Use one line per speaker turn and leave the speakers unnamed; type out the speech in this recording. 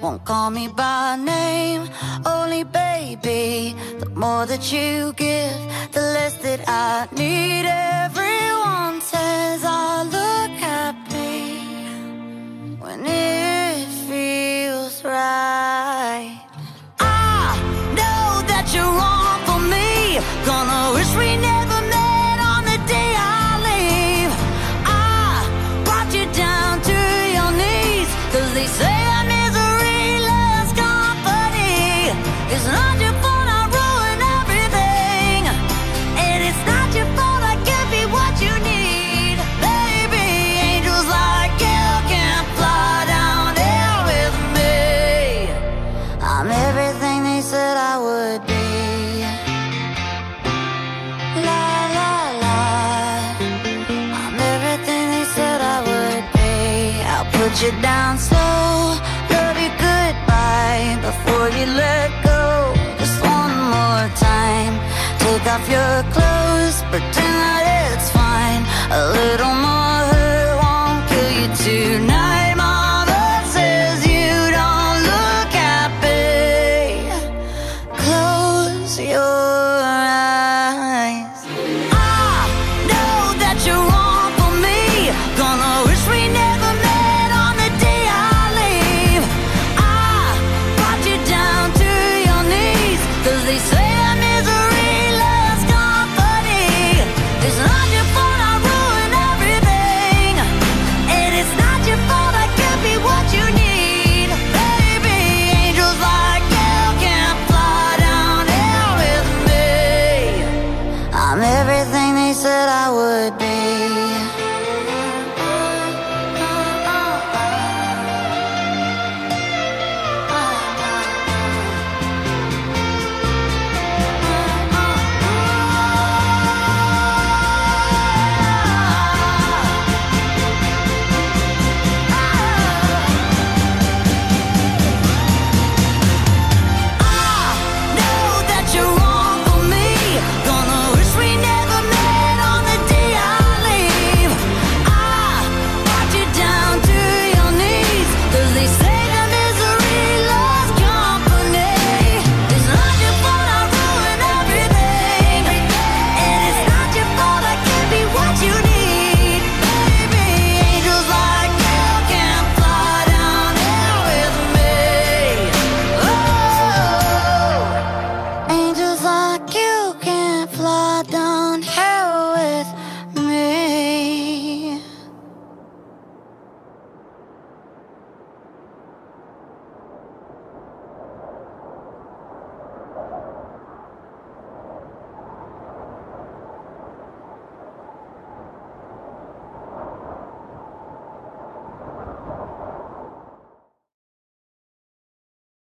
won't call me by name, only baby. The more that you give, the less that I need. Everyone says I look happy when it feels right. I know that you're wrong for me. Gonna wish we never met on the day I leave. I brought you down to your knees, 'cause they say that misery loves company. It's not your fault I ruin everything, and it's not your fault I can't be what you need. Baby, angels like you can fly down here with me. I'm everything they said I would be. La la la, I'm everything they said I would be. I'll put you down slow, love you goodbye before you let go. Just one more time, take off your